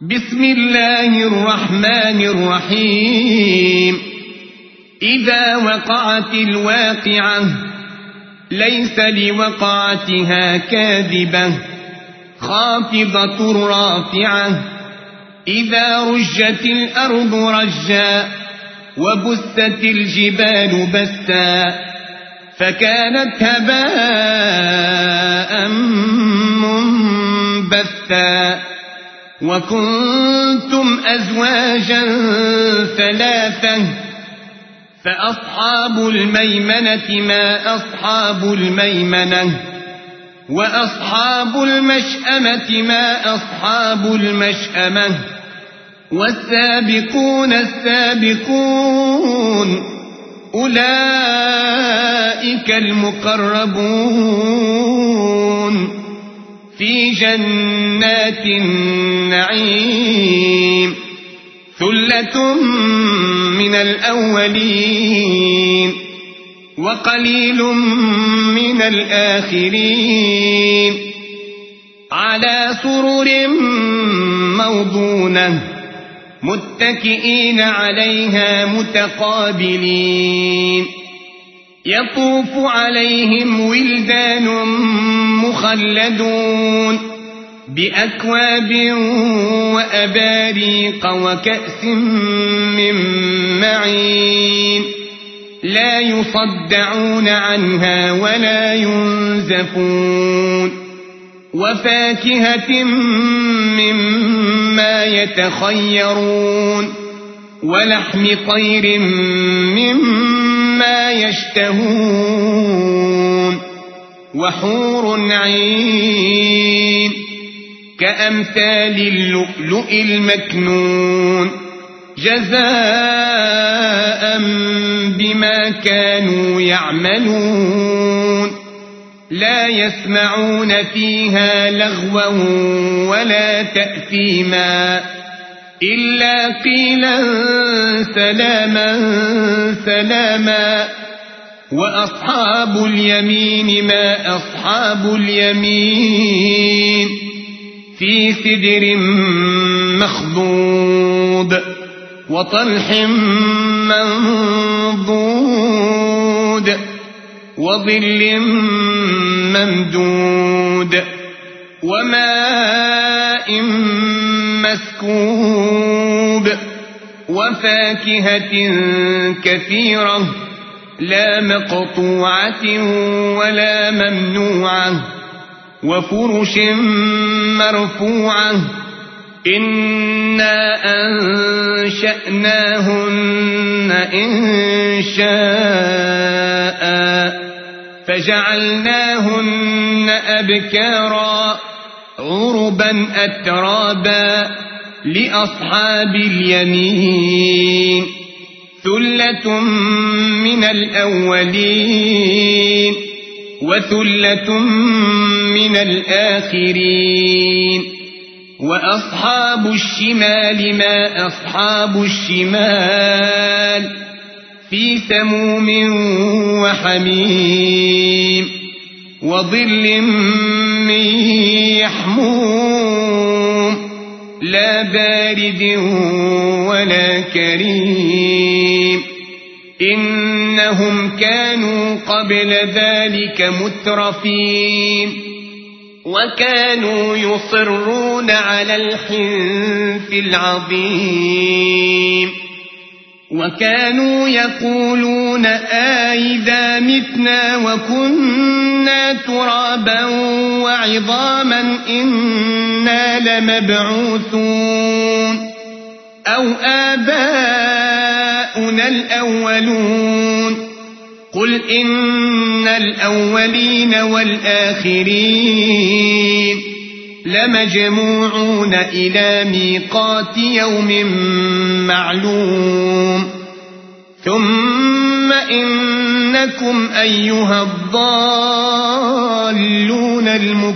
بسم الله الرحمن الرحيم. إذا وقعت الواقعة ليس لوقعتها كاذبة خافضة رافعة إذا رجت الأرض رجا وبست الجبال بسا فكانت هباء منبثا وكنتم أزواجا ثلاثة فأصحاب الميمنة ما أصحاب الميمنة وأصحاب المشأمة ما أصحاب المشأمة والسابقون السابقون أولئك المقربون في جنات النعيم ثلة من الأولين وقليل من الآخرين على سرر موضونة متكئين عليها متقابلين يطوف عليهم ولدان مخلدون بأكواب وأباريق وكأس من معين لا يصدعون عنها ولا ينزفون وفاكهة مما يتخيرون ولحم طير مما يشتهون وحور عين كأمثال اللؤلؤ المكنون جزاء بما كانوا يعملون لا يسمعون فيها لغوا ولا تأثيما إلا قيلا سلاما سلاما وأصحاب اليمين ما أصحاب اليمين في سدر مخضود وطلح منضود وظل ممدود وماء مسكوب وفاكهة كثيرة لا مقطوعة ولا ممنوعة وفرش مرفوعة إنا أنشأناهن إنشاء فجعلناهن أبكارا عربا أترابا لأصحاب اليمين ثلة من الأولين وثلة من الآخرين وأصحاب الشمال ما أصحاب الشمال في سموم وحميم وظل من يحموم لا بارد ولا كريم إنهم كانوا قبل ذلك مترفين وكانوا يصرون على الحنث العظيم وكانوا يقولون أئذا متنا وكنا ترابا وعظاما إنا لمبعوثون أو آباؤنا الأولون قل إن الأولين والآخرين لمجموعون إلى ميقات يوم معلوم ثم إنكم أيها الضالون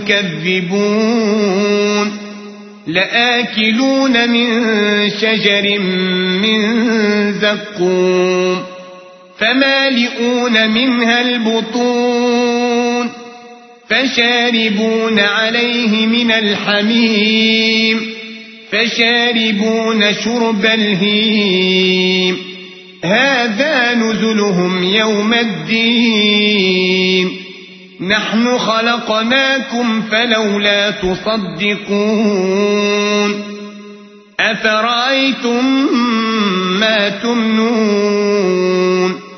المكذبون لآكلون من شجر من زقوم فمالئون منها البطون فشاربون عليه من الحميم فشاربون شرب الهيم هذا نزلهم يوم الدين نحن خلقناكم فلولا تصدقون أفرأيتم ما تمنون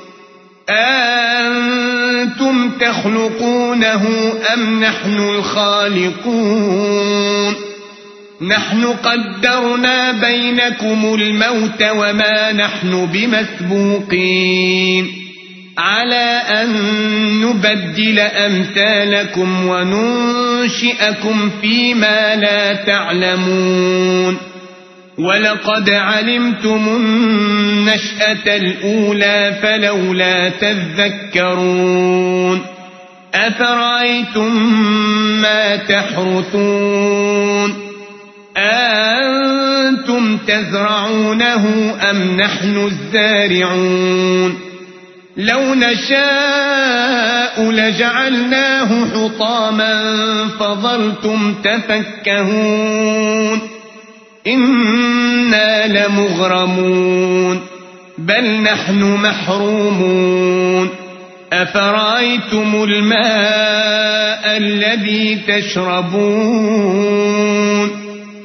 أأنتم تخلقونه أم نحن الخالقون نحن قدرنا بينكم الموت وما نحن بمسبوقين على أن نبدل أمثالكم وننشئكم فيما لا تعلمون ولقد علمتم النشأة الأولى فلولا تذكرون أفرأيتم ما تحرثون أأنتم تزرعونه أم نحن الزارعون لو نشاء لجعلناه حطاما فظلتم تفكهون إنا لمغرمون بل نحن محرومون أفرأيتم الماء الذي تشربون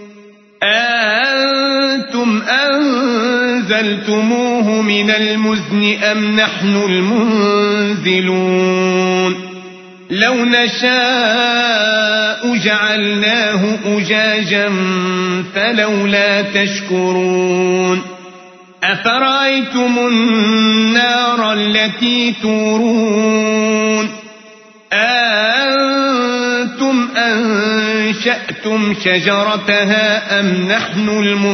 أأنتم أنزلتموه من المزن أم نحن المنزلون لو نشاء جعلناه أجاجا فلولا تشكرون أفرأيتم النار التي تورون أأنتم أنشأتم شجرتها أم نحن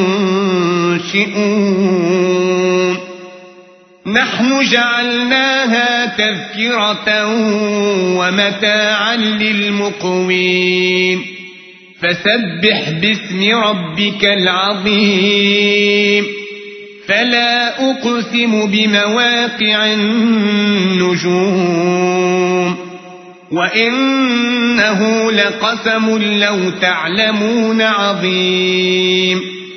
المنشئون نحن جعلناها تذكرة ومتاعا للمقوين فسبح باسم ربك العظيم فلا أقسم بمواقع النجوم وإنه لقسم لو تعلمون عظيم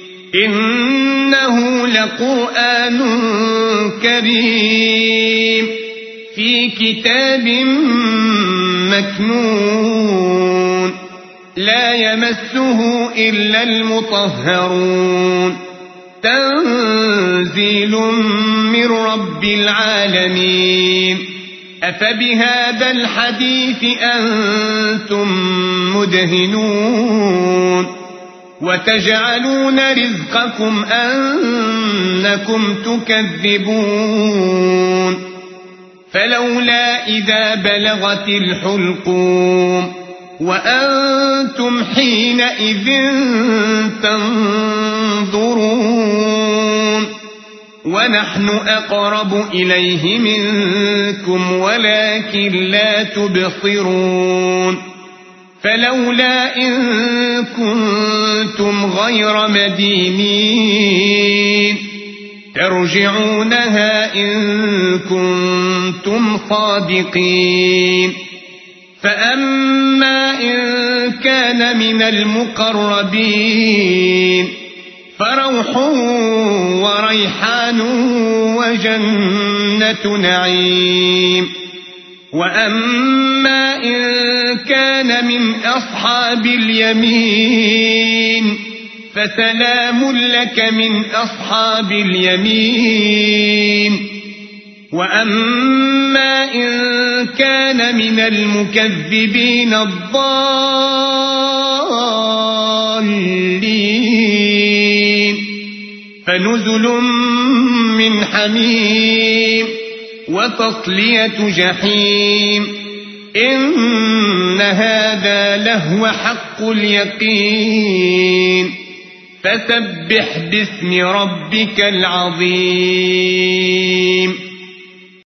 إنه لقرآن كريم في كتاب مكنون لا يمسه إلا المطهرون تنزيل من رب العالمين أفبهذا الحديث أنتم مدهنون وتجعلون رزقكم أنكم تكذبون فلولا إذا بلغت الحلقوم وأنتم حينئذ تنظرون ونحن أقرب إليه منكم ولكن لا تبصرون فلولا إن كنتم غير مدينين ترجعونها إن كنتم صادقين فأما إن كان من المقربين فروح وريحان وجنة نعيم وأما إن كان من أصحاب اليمين فسلام لك من أصحاب اليمين وأما إن كان من المكذبين الضالين فنزل من حميم وتصلية جحيم إن هذا لهو حق اليقين فسبح باسم ربك العظيم